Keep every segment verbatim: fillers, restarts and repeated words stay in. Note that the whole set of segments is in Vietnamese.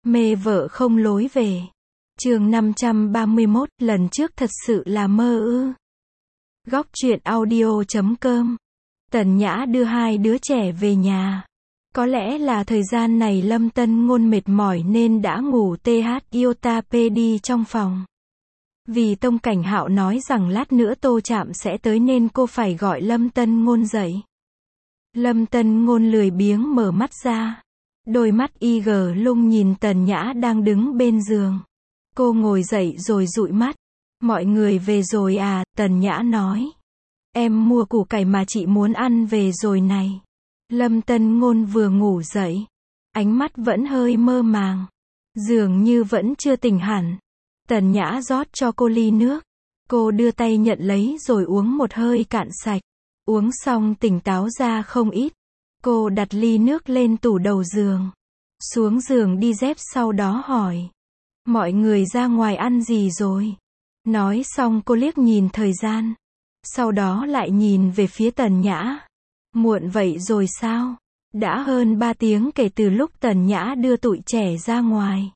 Mê vợ không lối về. Chương năm trăm ba mươi mốt, lần trước thật sự là mơ ư. Góc truyện audio chấm com. Tần Nhã đưa hai đứa trẻ về nhà. Có lẽ là thời gian này Lâm Tân Ngôn mệt mỏi nên đã ngủ th iota pd trong phòng. Vì Tông Cảnh Hạo nói rằng lát nữa Tô Trạm sẽ tới nên cô phải gọi Lâm Tân Ngôn dậy. Lâm Tân Ngôn lười biếng mở mắt ra. Đôi mắt y gờ lung nhìn Tần Nhã đang đứng bên giường. Cô ngồi dậy rồi dụi mắt. Mọi người về rồi à, Tần Nhã nói. Em mua củ cải mà chị muốn ăn về rồi này. Lâm Tân Ngôn vừa ngủ dậy. Ánh mắt vẫn hơi mơ màng. Dường như vẫn chưa tỉnh hẳn. Tần Nhã rót cho cô ly nước. Cô đưa tay nhận lấy rồi uống một hơi cạn sạch. Uống xong tỉnh táo ra không ít. Cô đặt ly nước lên tủ đầu giường. Xuống giường đi dép sau đó hỏi. Mọi người ra ngoài ăn gì rồi? Nói xong cô liếc nhìn thời gian. Sau đó lại nhìn về phía Tần Nhã. Muộn vậy rồi sao? Đã hơn ba tiếng kể từ lúc Tần Nhã đưa tụi trẻ ra ngoài.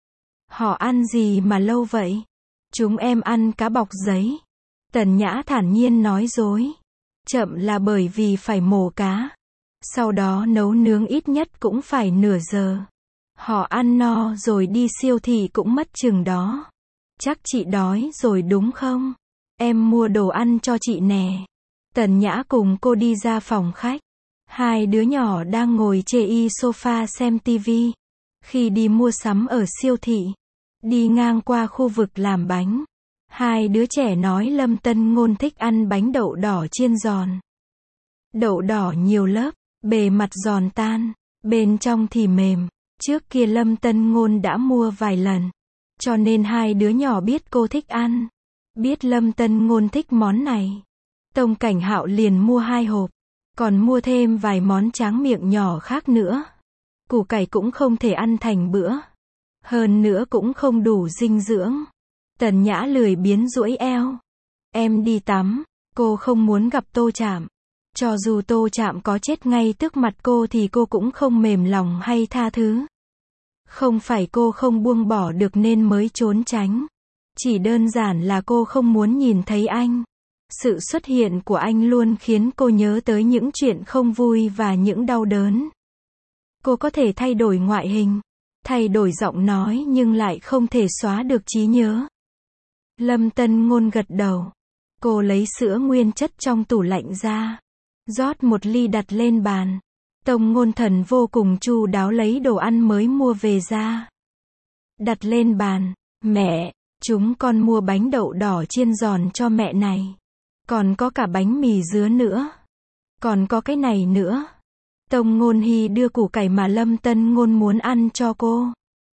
Họ ăn gì mà lâu vậy? Chúng em ăn cá bọc giấy. Tần Nhã thản nhiên nói dối. Chậm là bởi vì phải mổ cá. Sau đó nấu nướng ít nhất cũng phải nửa giờ. Họ ăn no rồi đi siêu thị cũng mất chừng đó. Chắc chị đói rồi đúng không? Em mua đồ ăn cho chị nè. Tần Nhã cùng cô đi ra phòng khách. Hai đứa nhỏ đang ngồi chê y sofa xem tivi. Khi đi mua sắm ở siêu thị, đi ngang qua khu vực làm bánh. Hai đứa trẻ nói Lâm Tân Ngôn thích ăn bánh đậu đỏ chiên giòn. Đậu đỏ nhiều lớp, bề mặt giòn tan, bên trong thì mềm. Trước kia Lâm Tân Ngôn đã mua vài lần, cho nên hai đứa nhỏ biết cô thích ăn. Biết Lâm Tân Ngôn thích món này, Tông Cảnh Hạo liền mua hai hộp, còn mua thêm vài món tráng miệng nhỏ khác nữa. Củ cải cũng không thể ăn thành bữa, hơn nữa cũng không đủ dinh dưỡng. Tần Nhã lười biếng duỗi eo. Em đi tắm, cô không muốn gặp Tô Trạm. Cho dù Tô Trạm có chết ngay trước mặt cô thì cô cũng không mềm lòng hay tha thứ. Không phải cô không buông bỏ được nên mới trốn tránh. Chỉ đơn giản là cô không muốn nhìn thấy anh. Sự xuất hiện của anh luôn khiến cô nhớ tới những chuyện không vui và những đau đớn. Cô có thể thay đổi ngoại hình, thay đổi giọng nói nhưng lại không thể xóa được trí nhớ. Lâm Tân Ngôn gật đầu. Cô lấy sữa nguyên chất trong tủ lạnh ra, rót một ly đặt lên bàn. Tông Ngôn Thần vô cùng chu đáo lấy đồ ăn mới mua về ra. Đặt lên bàn. Mẹ, chúng con mua bánh đậu đỏ chiên giòn cho mẹ này. Còn có cả bánh mì dứa nữa. Còn có cái này nữa. Tông Ngôn Hy đưa củ cải mà Lâm Tân Ngôn muốn ăn cho cô.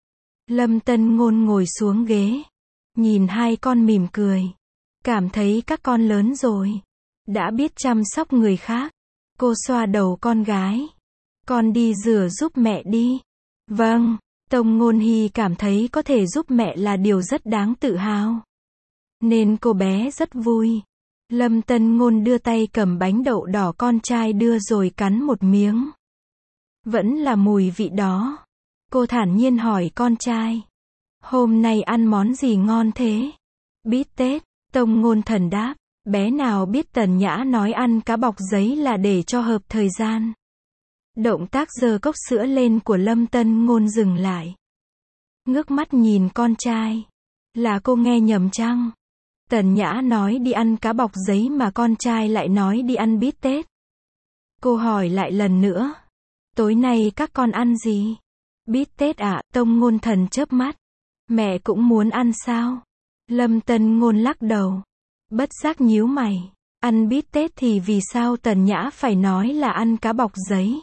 Lâm Tân Ngôn ngồi xuống ghế. Nhìn hai con mỉm cười. Cảm thấy các con lớn rồi. Đã biết chăm sóc người khác. Cô xoa đầu con gái. Con đi rửa giúp mẹ đi. Vâng. Tông Ngôn Hy cảm thấy có thể giúp mẹ là điều rất đáng tự hào. Nên cô bé rất vui. Lâm Tân Ngôn đưa tay cầm bánh đậu đỏ con trai đưa rồi cắn một miếng. Vẫn là mùi vị đó. Cô thản nhiên hỏi con trai. Hôm nay ăn món gì ngon thế? Bít tết. Tông Ngôn Thần đáp. Bé nào biết Tần Nhã nói ăn cá bọc giấy là để cho hợp thời gian. Động tác giơ cốc sữa lên của Lâm Tân Ngôn dừng lại. Ngước mắt nhìn con trai. Là cô nghe nhầm chăng? Tần Nhã nói đi ăn cá bọc giấy mà con trai lại nói đi ăn bít tết. Cô hỏi lại lần nữa. Tối nay các con ăn gì? Bít tết ạ, à? Tông Ngôn Thần chớp mắt. Mẹ cũng muốn ăn sao? Lâm Tân Ngôn lắc đầu. Bất giác nhíu mày. Ăn bít tết thì vì sao Tần Nhã phải nói là ăn cá bọc giấy?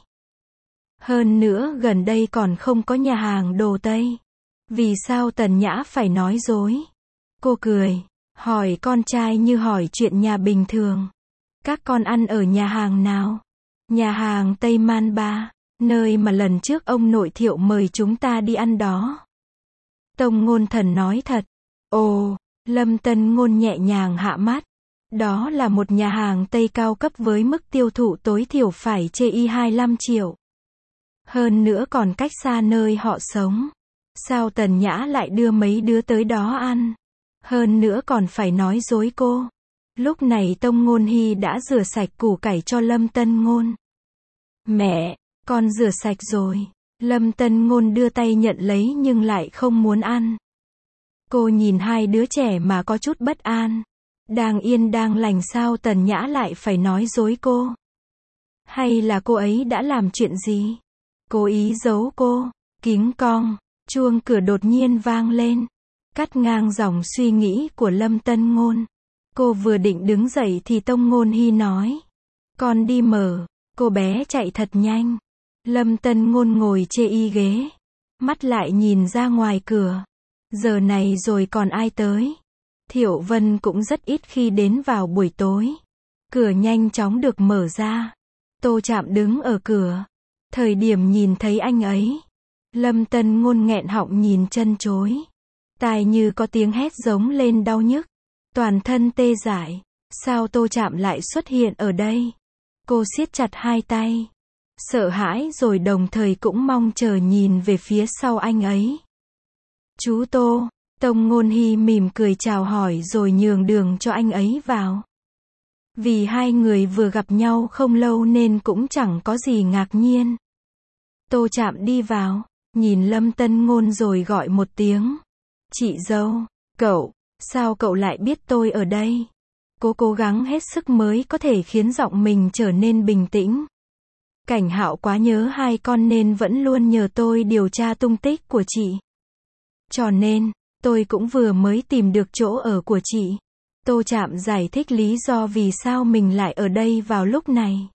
Hơn nữa gần đây còn không có nhà hàng đồ Tây. Vì sao Tần Nhã phải nói dối? Cô cười. Hỏi con trai như hỏi chuyện nhà bình thường. Các con ăn ở nhà hàng nào? Nhà hàng Tây Man Ba, nơi mà lần trước ông nội Thiệu mời chúng ta đi ăn đó. Tông Ngôn Thần nói thật. Ồ, Lâm Tân Ngôn nhẹ nhàng hạ mắt. Đó là một nhà hàng Tây cao cấp với mức tiêu thụ tối thiểu phải chê y hai mươi lăm triệu. Hơn nữa còn cách xa nơi họ sống. Sao Tần Nhã lại đưa mấy đứa tới đó ăn? Hơn nữa còn phải nói dối cô. Lúc này Tông Ngôn Hy đã rửa sạch củ cải cho Lâm Tân Ngôn. Mẹ, con rửa sạch rồi. Lâm Tân Ngôn đưa tay nhận lấy nhưng lại không muốn ăn. Cô nhìn hai đứa trẻ mà có chút bất an. Đang yên đang lành sao Tần Nhã lại phải nói dối cô? Hay là cô ấy đã làm chuyện gì? Cố ý giấu cô? Kính cong, chuông cửa đột nhiên vang lên, cắt ngang dòng suy nghĩ của Lâm Tân Ngôn. Cô vừa định đứng dậy thì Tông Ngôn Hy nói. Con đi mở. Cô bé chạy thật nhanh. Lâm Tân Ngôn ngồi chê y ghế. Mắt lại nhìn ra ngoài cửa. Giờ này rồi còn ai tới? Thiệu Vân cũng rất ít khi đến vào buổi tối. Cửa nhanh chóng được mở ra. Tô Trạm đứng ở cửa. Thời điểm nhìn thấy anh ấy, Lâm Tân Ngôn nghẹn họng nhìn chân chối. Tai như có tiếng hét giống lên đau nhức. Toàn thân tê dại. Sao Tô Trạm lại xuất hiện ở đây? Cô siết chặt hai tay. Sợ hãi rồi đồng thời cũng mong chờ nhìn về phía sau anh ấy. Chú Tô. Tông Ngôn Hy mỉm cười chào hỏi rồi nhường đường cho anh ấy vào. Vì hai người vừa gặp nhau không lâu nên cũng chẳng có gì ngạc nhiên. Tô Trạm đi vào, nhìn Lâm Tân Ngôn rồi gọi một tiếng. Chị dâu, cậu, sao cậu lại biết tôi ở đây? Cô cố gắng hết sức mới có thể khiến giọng mình trở nên bình tĩnh. Cảnh Hạo quá nhớ hai con nên vẫn luôn nhờ tôi điều tra tung tích của chị. Cho nên, tôi cũng vừa mới tìm được chỗ ở của chị. Tô Trạm giải thích lý do vì sao mình lại ở đây vào lúc này.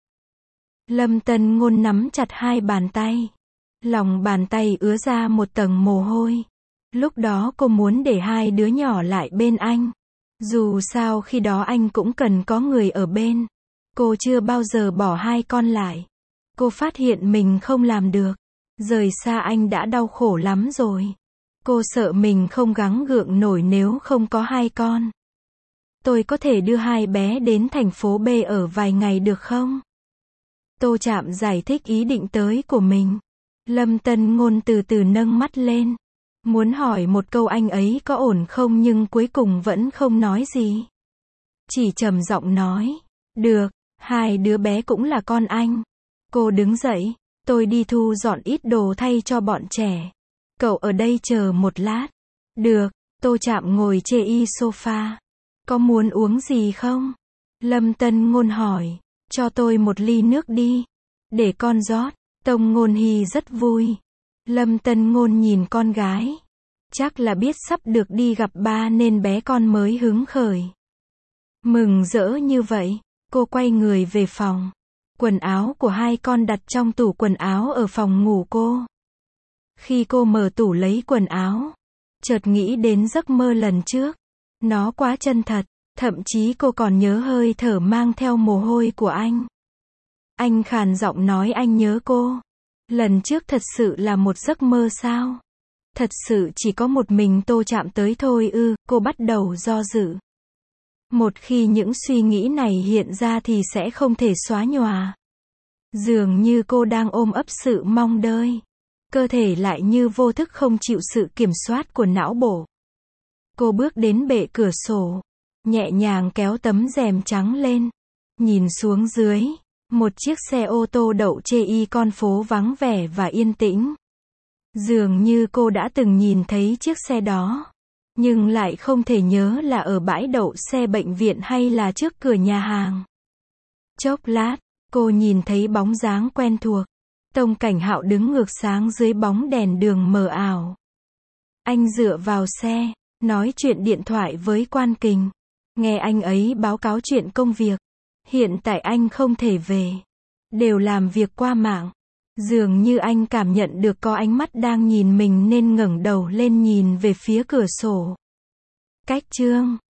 Lâm Tân Ngôn nắm chặt hai bàn tay. Lòng bàn tay ứa ra một tầng mồ hôi. Lúc đó cô muốn để hai đứa nhỏ lại bên anh. Dù sao khi đó anh cũng cần có người ở bên. Cô chưa bao giờ bỏ hai con lại. Cô phát hiện mình không làm được. Rời xa anh đã đau khổ lắm rồi. Cô sợ mình không gắng gượng nổi nếu không có hai con. Tôi có thể đưa hai bé đến thành phố B ở vài ngày được không? Tô Trạm giải thích ý định tới của mình. Lâm Tân Ngôn từ từ nâng mắt lên. Muốn hỏi một câu anh ấy có ổn không nhưng cuối cùng vẫn không nói gì. Chỉ trầm giọng nói. Được, hai đứa bé cũng là con anh. Cô đứng dậy. Tôi đi thu dọn ít đồ thay cho bọn trẻ. Cậu ở đây chờ một lát. Được, Tô Trạm ngồi chê y sofa. Có muốn uống gì không? Lâm Tân Ngôn hỏi. Cho tôi một ly nước đi. Để con rót. Tông Ngôn Hy rất vui. Lâm Tân Ngôn nhìn con gái. Chắc là biết sắp được đi gặp ba nên bé con mới hứng khởi. Mừng rỡ như vậy, cô quay người về phòng. Quần áo của hai con đặt trong tủ quần áo ở phòng ngủ cô. Khi cô mở tủ lấy quần áo, chợt nghĩ đến giấc mơ lần trước. Nó quá chân thật, thậm chí cô còn nhớ hơi thở mang theo mồ hôi của anh. Anh khàn giọng nói anh nhớ cô. Lần trước thật sự là một giấc mơ sao? Thật sự chỉ có một mình Tô Trạm tới thôi ư? Cô bắt đầu do dự. Một khi những suy nghĩ này hiện ra thì sẽ không thể xóa nhòa. Dường như cô đang ôm ấp sự mong đợi. Cơ thể lại như vô thức không chịu sự kiểm soát của não bộ. Cô bước đến bệ cửa sổ, nhẹ nhàng kéo tấm rèm trắng lên. Nhìn xuống dưới, một chiếc xe ô tô đậu chê y con phố vắng vẻ và yên tĩnh. Dường như cô đã từng nhìn thấy chiếc xe đó, nhưng lại không thể nhớ là ở bãi đậu xe bệnh viện hay là trước cửa nhà hàng. Chốc lát, cô nhìn thấy bóng dáng quen thuộc. Tông Cảnh Hạo đứng ngược sáng dưới bóng đèn đường mờ ảo. Anh dựa vào xe, nói chuyện điện thoại với Quan Kình. Nghe anh ấy báo cáo chuyện công việc. Hiện tại anh không thể về. Đều làm việc qua mạng. Dường như anh cảm nhận được có ánh mắt đang nhìn mình nên ngẩng đầu lên nhìn về phía cửa sổ. Cách chương